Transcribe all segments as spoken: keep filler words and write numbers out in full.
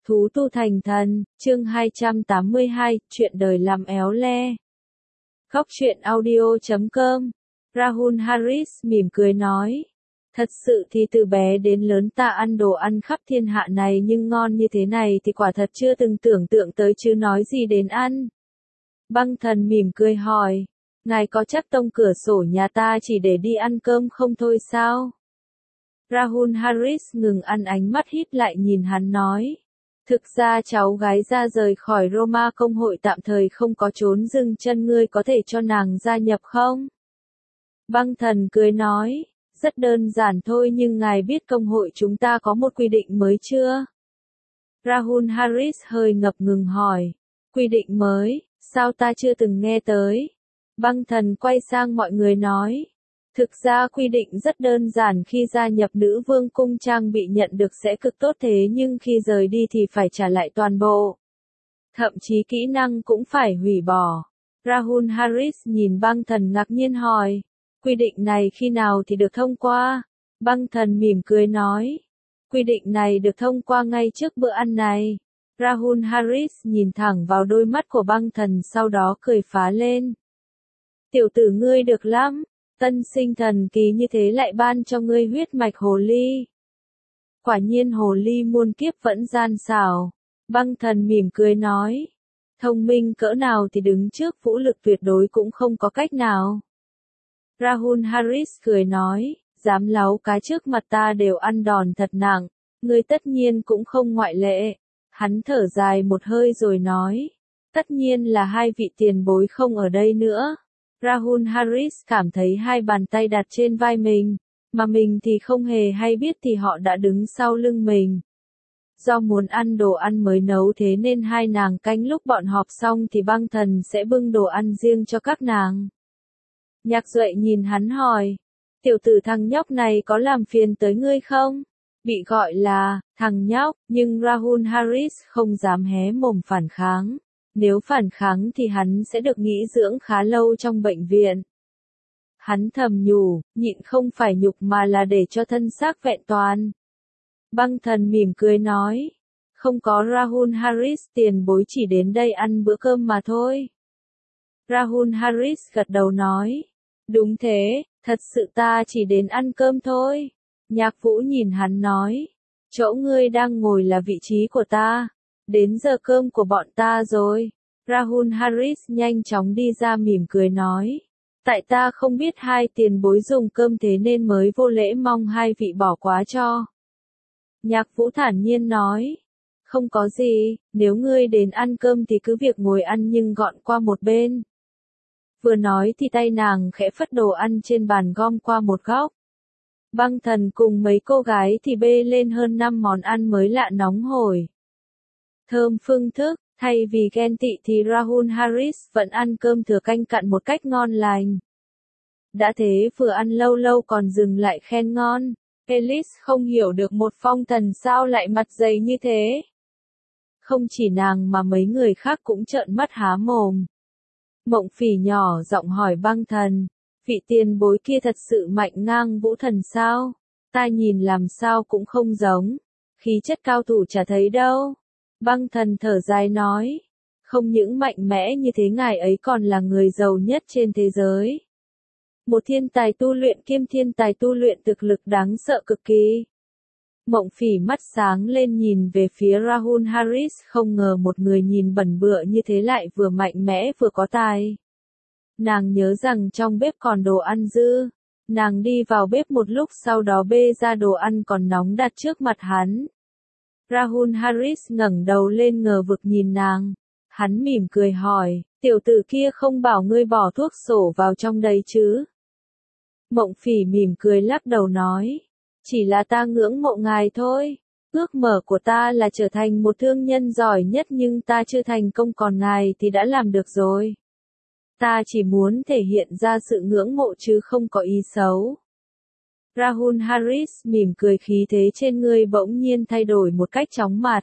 Thú tu thành thần, chương hai trăm tám mươi hai, chuyện đời làm éo le. Góc truyện audio chấm com. Rahul Harris mỉm cười nói. Thật sự thì từ bé đến lớn ta ăn đồ ăn khắp thiên hạ này nhưng ngon như thế này thì quả thật chưa từng tưởng tượng tới chứ nói gì đến ăn. Băng thần mỉm cười hỏi. Ngài có chắc tông cửa sổ nhà ta chỉ để đi ăn cơm không thôi sao? Rahul Harris ngừng ăn, ánh mắt híp lại nhìn hắn nói. Thực ra cháu gái ra rời khỏi Roma công hội tạm thời không có trốn dừng chân, ngươi có thể cho nàng gia nhập không? Băng thần cười nói, rất đơn giản thôi, nhưng ngài biết công hội chúng ta có một quy định mới chưa? Rahul Harris hơi ngập ngừng hỏi, quy định mới, sao ta chưa từng nghe tới? Băng thần quay sang mọi người nói. Thực ra quy định rất đơn giản, khi gia nhập nữ vương cung trang bị nhận được sẽ cực tốt, thế nhưng khi rời đi thì phải trả lại toàn bộ. Thậm chí kỹ năng cũng phải hủy bỏ. Rahul Harris nhìn băng thần ngạc nhiên hỏi, quy định này khi nào thì được thông qua? Băng thần mỉm cười nói, quy định này được thông qua ngay trước bữa ăn này. Rahul Harris nhìn thẳng vào đôi mắt của băng thần, sau đó cười phá lên. Tiểu tử ngươi được lắm. Tân sinh thần kỳ như thế lại ban cho ngươi huyết mạch hồ ly. Quả nhiên hồ ly muôn kiếp vẫn gian xảo. Băng thần mỉm cười nói. Thông minh cỡ nào thì đứng trước vũ lực tuyệt đối cũng không có cách nào. Rahul Harris cười nói, dám láu cá trước mặt ta đều ăn đòn thật nặng, ngươi tất nhiên cũng không ngoại lệ. Hắn thở dài một hơi rồi nói, tất nhiên là hai vị tiền bối không ở đây nữa. Rahul Harris cảm thấy hai bàn tay đặt trên vai mình, mà mình thì không hề hay biết thì họ đã đứng sau lưng mình. Do muốn ăn đồ ăn mới nấu thế nên hai nàng canh lúc bọn họp xong thì băng thần sẽ bưng đồ ăn riêng cho các nàng. Nhạc Duệ nhìn hắn hỏi, tiểu tử thằng nhóc này có làm phiền tới ngươi không? Bị gọi là thằng nhóc, nhưng Rahul Harris không dám hé mồm phản kháng. Nếu phản kháng thì hắn sẽ được nghỉ dưỡng khá lâu trong bệnh viện. Hắn thầm nhủ, nhịn không phải nhục mà là để cho thân xác vẹn toàn. Băng thần mỉm cười nói, không có Rahul Harris, tiền bối chỉ đến đây ăn bữa cơm mà thôi. Rahul Harris gật đầu nói, đúng thế, thật sự ta chỉ đến ăn cơm thôi. Nhạc Vũ nhìn hắn nói, chỗ ngươi đang ngồi là vị trí của ta. Đến giờ cơm của bọn ta rồi. Rahul Harris nhanh chóng đi ra mỉm cười nói. Tại ta không biết hai tiền bối dùng cơm thế nên mới vô lễ, mong hai vị bỏ quá cho. Nhạc Vũ thản nhiên nói. Không có gì, nếu ngươi đến ăn cơm thì cứ việc ngồi ăn nhưng gọn qua một bên. Vừa nói thì tay nàng khẽ phất đồ ăn trên bàn gom qua một góc. Băng thần cùng mấy cô gái thì bê lên hơn năm món ăn mới lạ nóng hổi. Thơm phương thức, thay vì ghen tị thì Rahul Harris vẫn ăn cơm thừa canh cặn một cách ngon lành. Đã thế vừa ăn lâu lâu còn dừng lại khen ngon. Alice không hiểu được một phong thần sao lại mặt dày như thế. Không chỉ nàng mà mấy người khác cũng trợn mắt há mồm. Mộng Phỉ nhỏ giọng hỏi băng thần, vị tiền bối kia thật sự mạnh ngang vũ thần sao? Ta nhìn làm sao cũng không giống, khí chất cao thủ chả thấy đâu. Băng thần thở dài nói, không những mạnh mẽ như thế ngài ấy còn là người giàu nhất trên thế giới. Một thiên tài tu luyện kiêm thiên tài tu luyện, thực lực đáng sợ cực kỳ. Mộng Phỉ mắt sáng lên nhìn về phía Rahul Harris, không ngờ một người nhìn bẩn bựa như thế lại vừa mạnh mẽ vừa có tài. Nàng nhớ rằng trong bếp còn đồ ăn dư. Nàng đi vào bếp một lúc sau đó bê ra đồ ăn còn nóng đặt trước mặt hắn. Rahul Harris ngẩng đầu lên ngờ vực nhìn nàng. Hắn mỉm cười hỏi, tiểu tử kia không bảo ngươi bỏ thuốc sổ vào trong đây chứ? Mộng Phỉ mỉm cười lắc đầu nói, chỉ là ta ngưỡng mộ ngài thôi. Ước mơ của ta là trở thành một thương nhân giỏi nhất nhưng ta chưa thành công, còn ngài thì đã làm được rồi. Ta chỉ muốn thể hiện ra sự ngưỡng mộ chứ không có ý xấu. Rahul Harris mỉm cười, khí thế trên ngươi bỗng nhiên thay đổi một cách chóng mặt.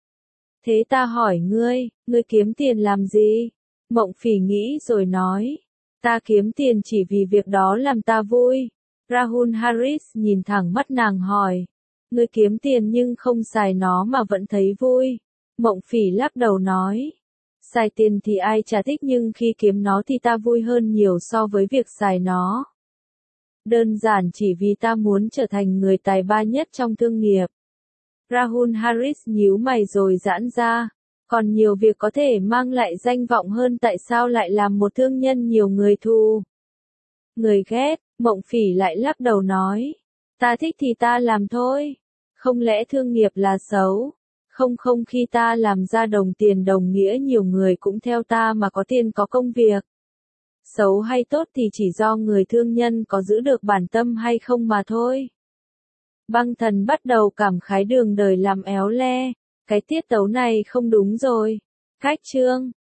Thế ta hỏi ngươi, ngươi kiếm tiền làm gì? Mộng Phỉ nghĩ rồi nói, ta kiếm tiền chỉ vì việc đó làm ta vui. Rahul Harris nhìn thẳng mắt nàng hỏi, ngươi kiếm tiền nhưng không xài nó mà vẫn thấy vui. Mộng Phỉ lắc đầu nói. Xài tiền thì ai chả thích nhưng khi kiếm nó thì ta vui hơn nhiều so với việc xài nó. Đơn giản chỉ vì ta muốn trở thành người tài ba nhất trong thương nghiệp. Rahul Harris nhíu mày rồi giãn ra. Còn nhiều việc có thể mang lại danh vọng hơn, tại sao lại làm một thương nhân nhiều người thù? Người ghét, Mộng Phỉ lại lắc đầu nói. Ta thích thì ta làm thôi. Không lẽ thương nghiệp là xấu? Không không, khi ta làm ra đồng tiền đồng nghĩa nhiều người cũng theo ta mà có tiền có công việc. Xấu hay tốt thì chỉ do người thương nhân có giữ được bản tâm hay không mà thôi. Băng Thần bắt đầu cảm khái đường đời làm éo le. Cái tiết tấu này không đúng rồi. Cách chương